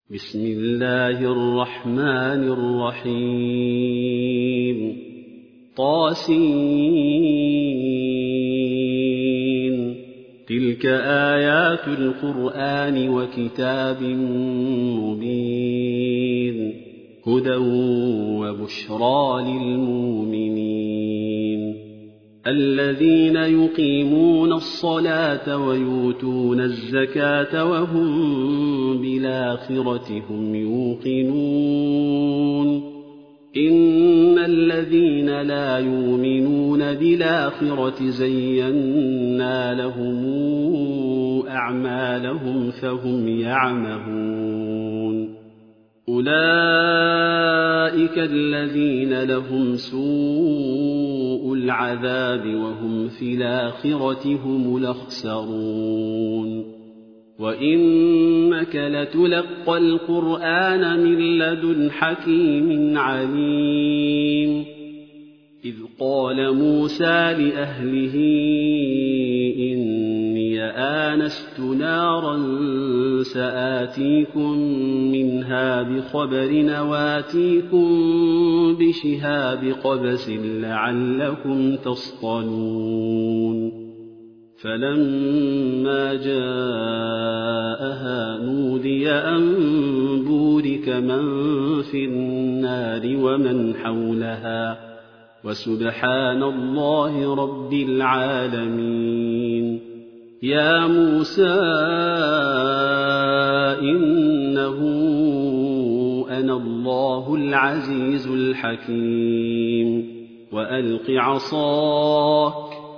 بسم الله الرحمن الرحيم طاسين تلك آيات القرآن وكتاب مبين هدى وبشرى للمؤمنين الذين يقيمون الصلاة ويؤتون الزكاة وهم بالآخرة هم يوقنون إن الذين لا يؤمنون بالآخرة زينا لهم أعمالهم فهم يعمهون أولئك الذين لهم سوء العذاب وهم في الآخرة هم الأخسرون وإنك لتلقى القرآن من لدن حكيم عليم إذ قال موسى لأهله إني آنست نارا سآتيكم منها بخبر وآتيكم بشهاب قبس لعلكم تصطلون فلما جاءها نودي أن بورك من في النار ومن حولها وسبحان الله رب العالمين يا موسى إنه أنا الله العزيز الحكيم وألق عصاك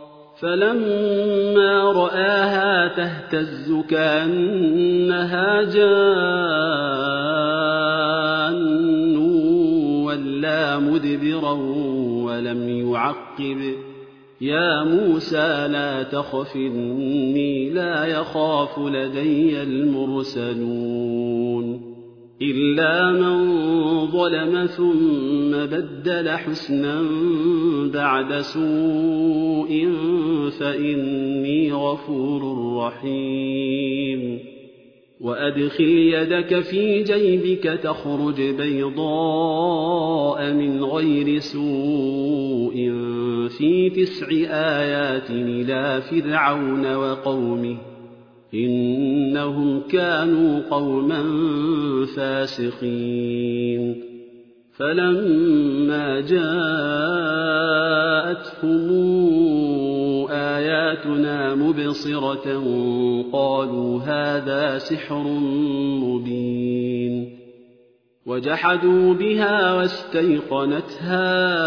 فلما رآها تهتز كأنها جان ولا مدبرا ولم يعقب يا موسى لا تخف إني لا يخاف لدي المرسلون إلا من ظلم ثم بدل حسنا بعد سوء فإني غفور رحيم وأدخل يدك في جيبك تخرج بيضاء من غير سوء في 9 آيات إلى فرعون وقومه إنهم كانوا قوما فاسقين فلما جاءتهم آياتنا مبصرة قالوا هذا سحر مبين وجحدوا بها واستيقنتها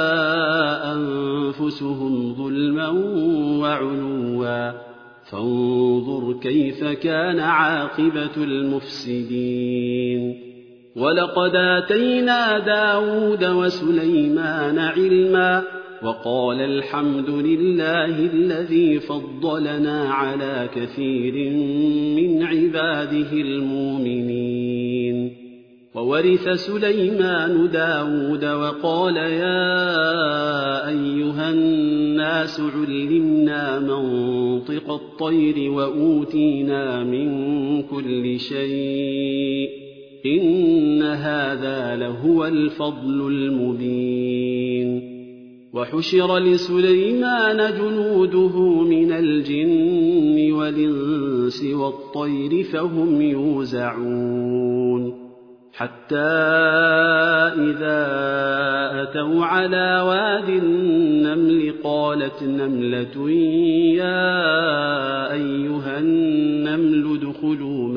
أنفسهم ظلما وعلوا فانظر كيف كان عاقبة المفسدين ولقد آتينا داود وسليمان علما وقال الحمد لله الذي فضلنا على كثير من عباده المؤمنين وورث سليمان داود وقال يا أيها الناس علمنا منطق الطير وأوتينا من كل شيء إن هذا لهو الفضل المبين وحشر لسليمان جنوده من الجن والإنس والطير فهم يوزعون حتى إذا أتوا على واد النمل قالت نملة يا أيها النمل ادخلوا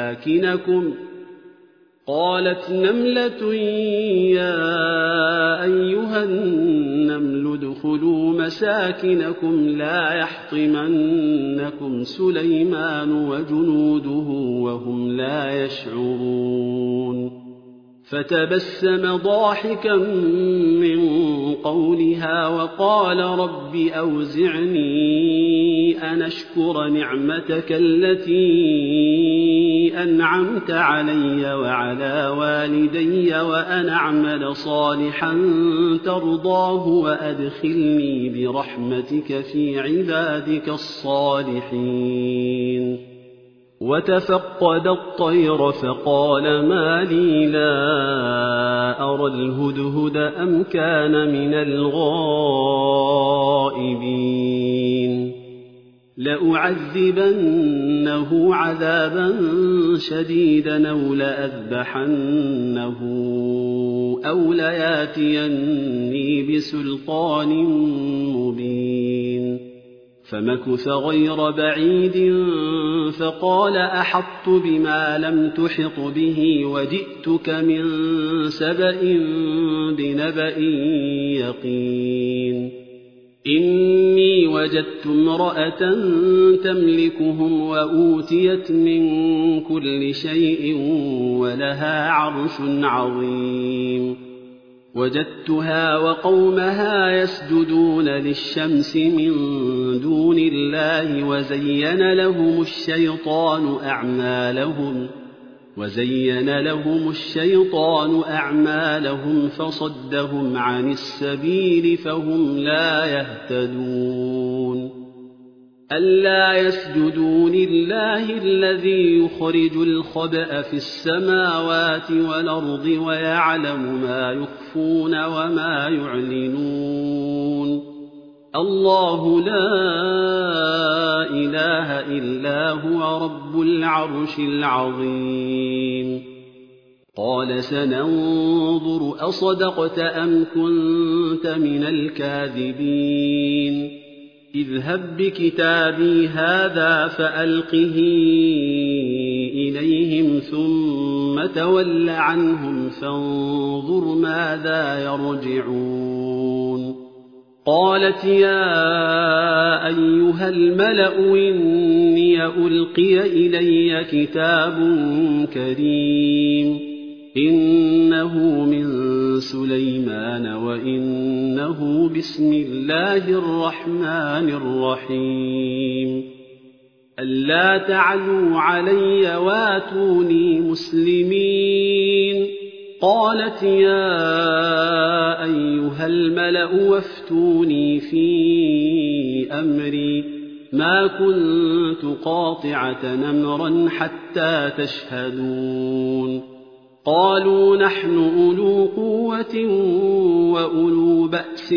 مساكنكم لا يحطمنكم سليمان وجنوده وهم لا يشعرون فتبسم ضاحكا من قولها وقال رب أوزعني أن أشكر نعمتك التي أنعمت علي وعلى والدي وأن أعمل صالحا ترضاه وأدخلني برحمتك في عبادك الصالحين وتفقد الطير فقال ما لي لا أرى الهدهد أم كان من الغائبين لأعذبنه عذابا شديدا أو لأذبحنه أو لياتيني بسلطان مبين فمكث غير بعيد فقال أحطت بما لم تحط به وجئتك من سبأ بنبأ يقين إني وجدت امرأة تملكهم وأوتيت من كل شيء ولها عرش عظيم وجدتها وقومها يسجدون للشمس من دون الله وزين لهم الشيطان أعمالهم فصدهم عن السبيل فهم لا يهتدون ألا يسجدوا لله الذي يخرج الخبأ في السماوات والأرض ويعلم ما يخفون وما يعلنون الله لا إله إلا هو رب العرش العظيم قال سننظر أصدقت أم كنت من الكاذبين اذهب بكتابي هذا فألقه إليهم ثم تول عنهم فانظر ماذا يرجعون قالت يا أيها الملأ إني ألقي إلي كتاب كريم إنه من سليمان وإنه بسم الله الرحمن الرحيم ألا تعلوا علي واتوني مسلمين قالت يا أيها الملأ وافتوني في أمري ما كنت قاطعة أمرا حتى تشهدون قالوا نحن أولو قوة وأولو بأس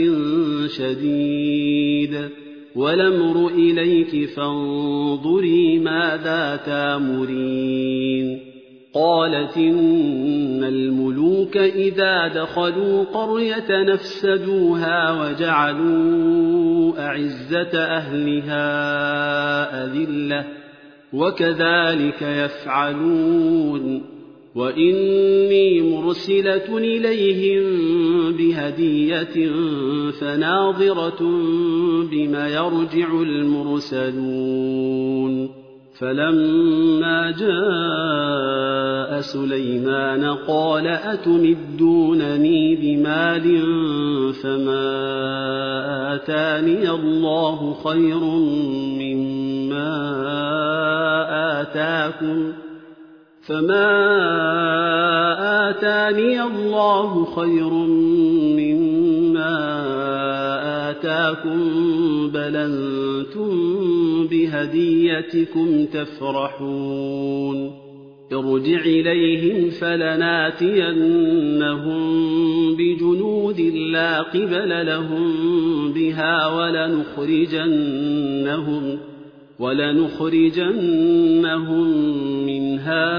شديد والأمر إليك فانظري ماذا تامرين قالت إن الملوك إذا دخلوا قرية نفسدوها وجعلوا أعزة أهلها أذلة وكذلك يفعلون وإني مرسلة إليهم بهدية فناظرة بما يرجع المرسلون فلما جاء سليمان قال أتمدونني بمال فما آتاني الله خير مما آتاكم بل أنتم بهديتكم تفرحون ارجع إليهم فلناتينهم بجنود لا قبل لهم بها ولنخرجنهم منها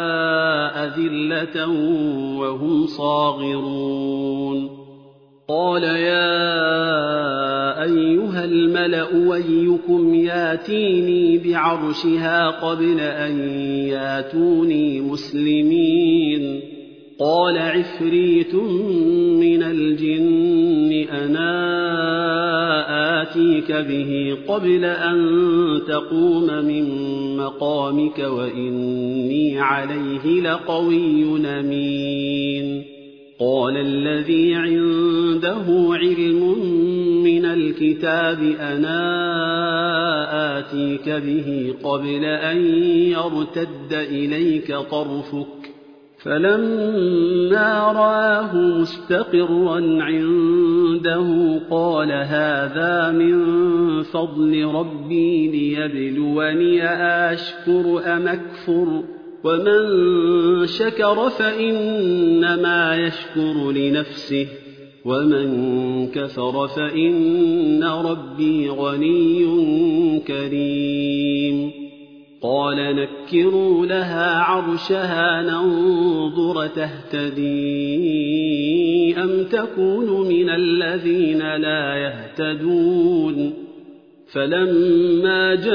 أذلة وهم صاغرون قال يا أيها الملأ أيكم ياتيني بعرشها قبل أن ياتوني مسلمين قال عفريت من الجن أنا آتيك به قبل أن تقوم من مقامك وإني عليه لقوي أمين قال الذي عنده علم من الكتاب أنا آتيك به قبل أن يرتد إليك طرفك فلما رآه مستقرا عنده قال هذا من فضل ربي ليبلوني أشكر أم أكفر ومن شكر فإنما يشكر لنفسه ومن كفر فإن ربي غني كريم قال نكروا لها عرشها ننظر تهتدي أم تكون من الذين لا يهتدون فلما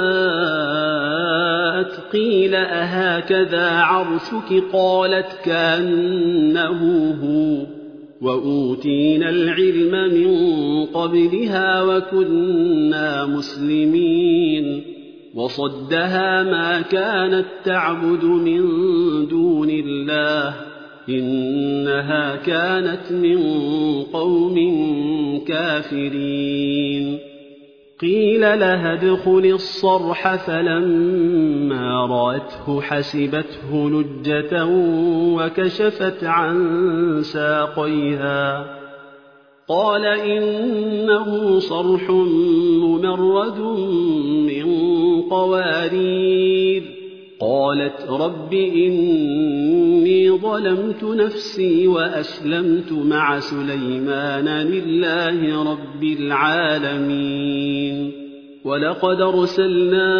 جاءت قيل أهكذا عرشك قالت كأنه هو وأوتينا العلم من قبلها وكنا مسلمين وصدها ما كانت تعبد من دون الله إنها كانت من قوم كافرين قيل لها ادخل الصرح فلما رأته حسبته لجة وكشفت عن ساقيها قال إنه صرح ممرد من قوارير قالت رب إني ظلمت نفسي وأسلمت مع سليمان لله رب العالمين ولقد أرسلنا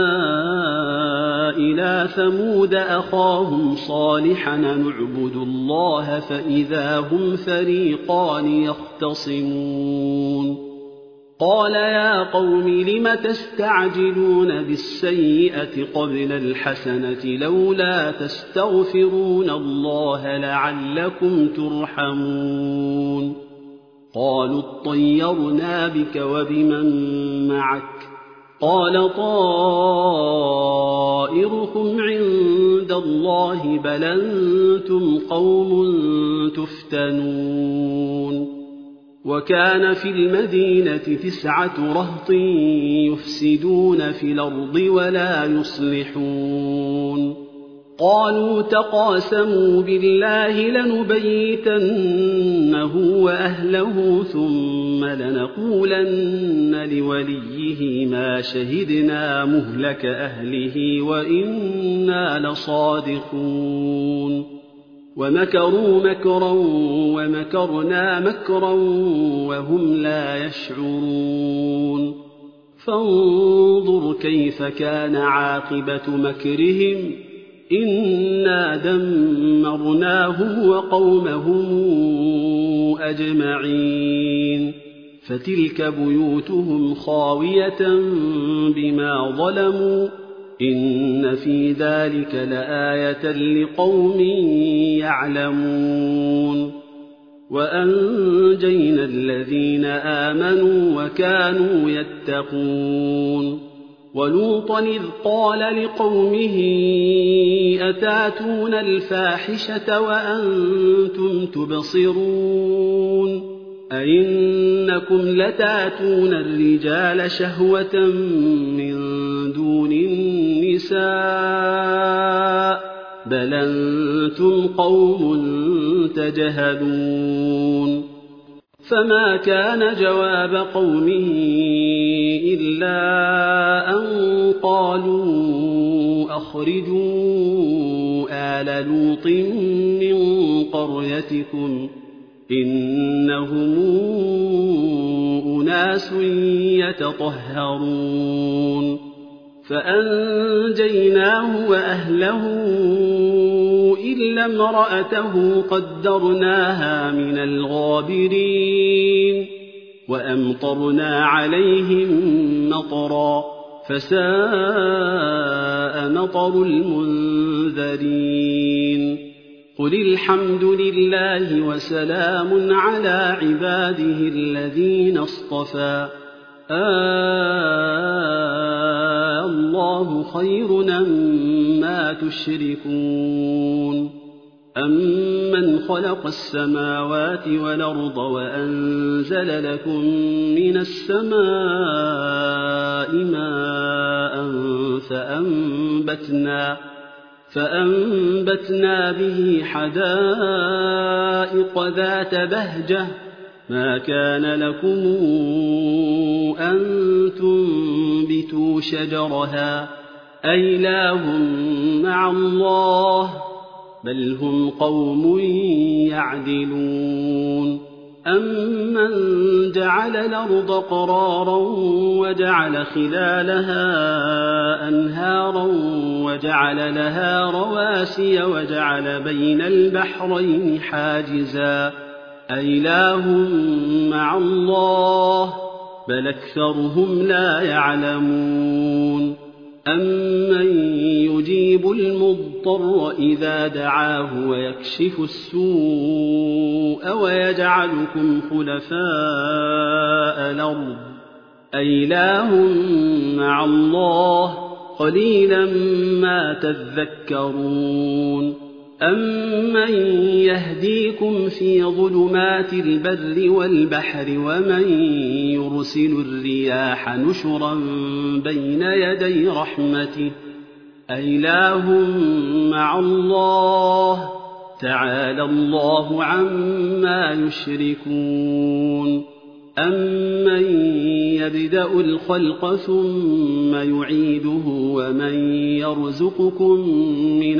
إلى ثمود أخاهم صالحا نعبد الله فإذا هم فريقان يختصمون قال يا قوم لم تستعجلون بالسيئة قبل الحسنة لولا تستغفرون الله لعلكم ترحمون قالوا اطيرنا بك وبمن معك قال طائركم عند الله بل أنتم قوم تفتنون وكان في المدينة 9 رهط يفسدون في الأرض ولا يصلحون قالوا تقاسموا بالله لنبيتنه وأهله ثم لنقولن لوليه ما شهدنا مهلك أهله وإنا لصادقون ومكروا مكرا ومكرنا مكرا وهم لا يشعرون فانظر كيف كان عاقبة مكرهم إنا دمرناهم وقومهم أجمعين فتلك بيوتهم خاوية بما ظلموا إن في ذلك لآية لقوم يعلمون وأنجينا الذين آمنوا وكانوا يتقون ولوطا إذ قال لقومه أتاتون الفاحشة وأنتم تبصرون أئنكم لتاتون الرجال شهوة من دون النساء بل أنتم قوم تجهلون فما كان جواب قومه إلا أن قالوا أخرجوا آل لوط من قريتكم إنهم أناس يتطهرون فأنجيناه وأهله إلا امرأته قدرناها من الغابرين وأمطرنا عليهم مطرا فساء مطر المنذرين قل الحمد لله وسلام على عباده الذين اصطفى الله خير أما تشركون أمن خلق السماوات والأرض وأنزل لكم من السماء ماء فأنبتنا به حدائق ذات بهجة ما كان لكم أن تنبتوا شجرها أإله مع الله بل هم قوم يعدلون أمن جعل الأرض قرارا وجعل خلالها أنهارا وجعل لها رواسي وجعل بين البحرين حاجزا أإله مع الله بل أكثرهم لا يعلمون أمن يجيب المضطر إذا دعاه ويكشف السوء ويجعلكم خلفاء الأرض أإله مع الله قليلا ما تذكرون أمن يهديكم في ظلمات البر والبحر ومن يرسل الرياح نشرا بين يدي رحمته أإله مع الله تعالى الله عما يشركون أمن يبدأ الخلق ثم يعيده ومن يرزقكم من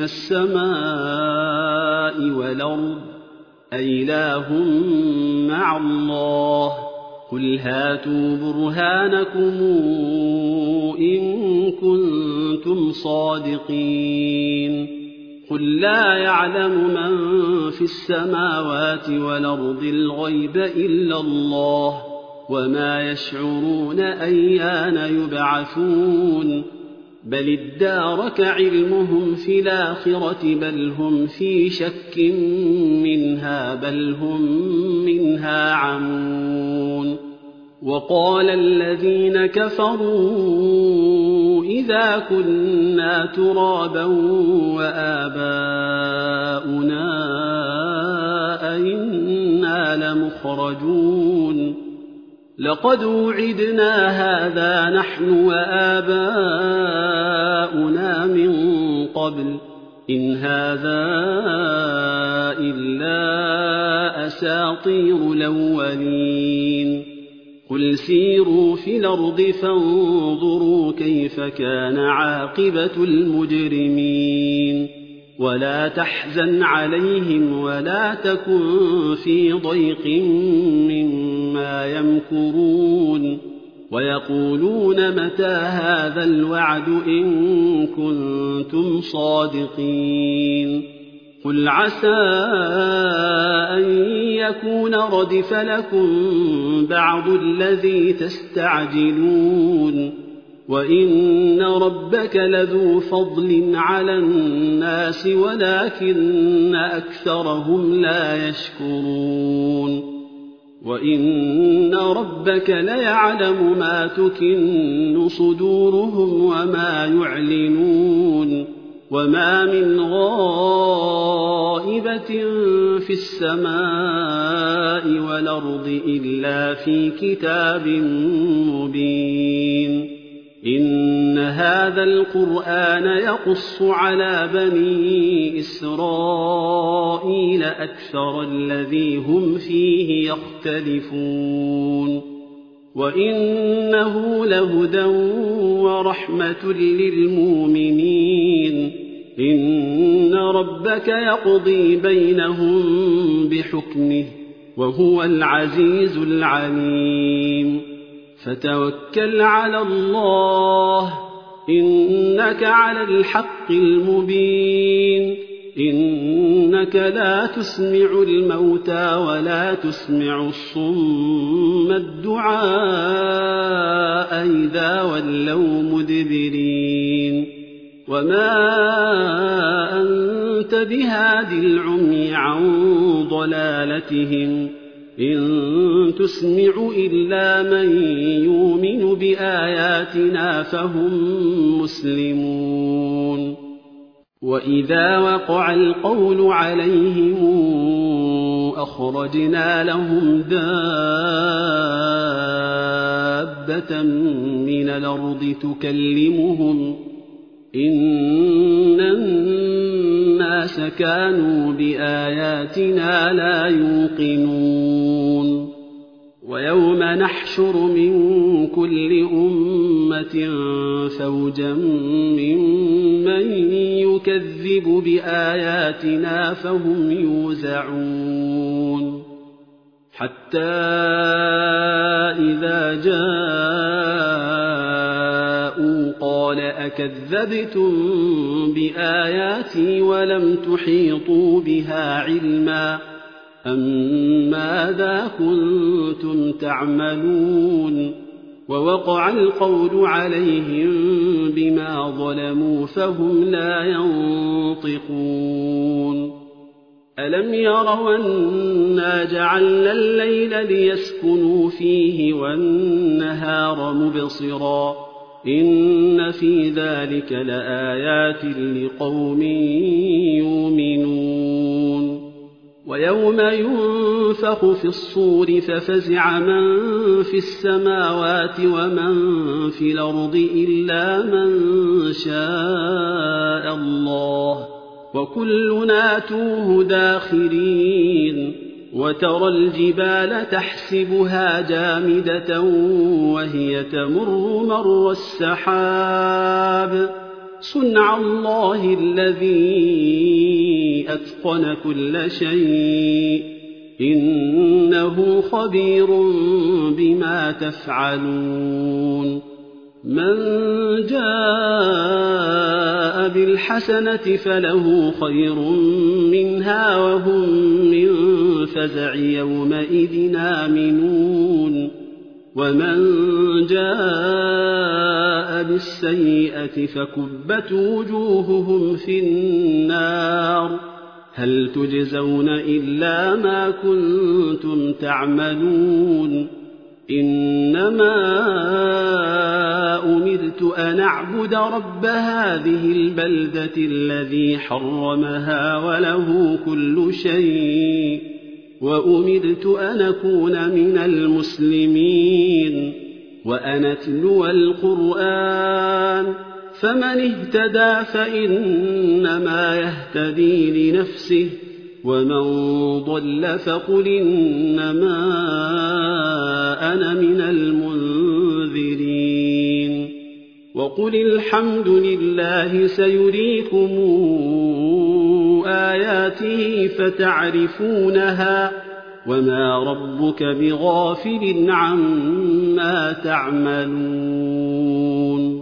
السماء والأرض أإله مع الله قل هاتوا برهانكم إن كنتم صادقين قل لا يعلم من في السماوات والأرض الغيب إلا الله وما يشعرون أيان يبعثون بل ادارك علمهم في الآخرة بل هم في شك منها بل هم منها عمون وقال الذين كفروا إذا كنا ترابا وآباؤنا أئنا لمخرجون لقد وعدنا هذا نحن وآباؤنا من قبل إن هذا إلا أساطير الأولين قل سيروا في الأرض فانظروا كيف كان عاقبة المجرمين ولا تحزن عليهم ولا تكن في ضيق مما يمكرون ويقولون متى هذا الوعد إن كنتم صادقين قل عسى أن يكون ردف لكم بعض الذي تستعجلون وإن ربك لذو فضل على الناس ولكن أكثرهم لا يشكرون وإن ربك ليعلم ما تكن صدورهم وما يعلنون وما من غائبة في السماء والأرض إلا في كتاب مبين إن هذا القرآن يقص على بني إسرائيل أكثر الذي هم فيه يختلفون وإنه لهدى ورحمة للمؤمنين إن ربك يقضي بينهم بحكمه وهو العزيز العليم فتوكل على الله إنك على الحق المبين إنك لا تسمع الموتى ولا تسمع الصم الدعاء إذا ولوا مدبرين وما أنت بهاد العمي عن ضلالتهم إن تسمع إلا من يؤمن بآياتنا فهم مسلمون وإذا وقع القول عليهم أخرجنا لهم دابة من الأرض إن الناس كانوا بآياتنا لا يوقنون ويوم نحشر من كل أمة فوجا ممن يكذب بآياتنا فهم يوزعون حتى إذا جاءوا قال أكذبتم بآياتي ولم تحيطوا بها علما أم ماذا كنتم تعملون ووقع القول عليهم بما ظلموا فهم لا ينطقون ألم يروا أنا جعلنا الليل ليسكنوا فيه والنهار مبصرا إن في ذلك لآيات لقوم يؤمنون ويوم ينفخ في الصور ففزع من في السماوات ومن في الأرض إلا من شاء الله وكلنا توه داخرين وترى الجبال تحسبها جامدة وهي تمر مر السحاب صنع الله الذي أتقن كل شيء إنه خبير بما تفعلون من جاء بالحسنة فله خير منها وهم من فزع يومئذ آمنون ومن جاء بالسيئة فكبت وجوههم في النار هل تجزون إلا ما كنتم تعملون إنما أمرت أن أعبد رب هذه البلدة الذي حرمها وله كل شيء وأمرت أن أكون من المسلمين وأن أتلو القرآن فمن اهتدى فإنما يهتدي لنفسه ومن ضل فقل إنما أنا من المنذرين وقل الحمد لله سيريكم آياته فتعرفونها وما ربك بغافل عما تعملون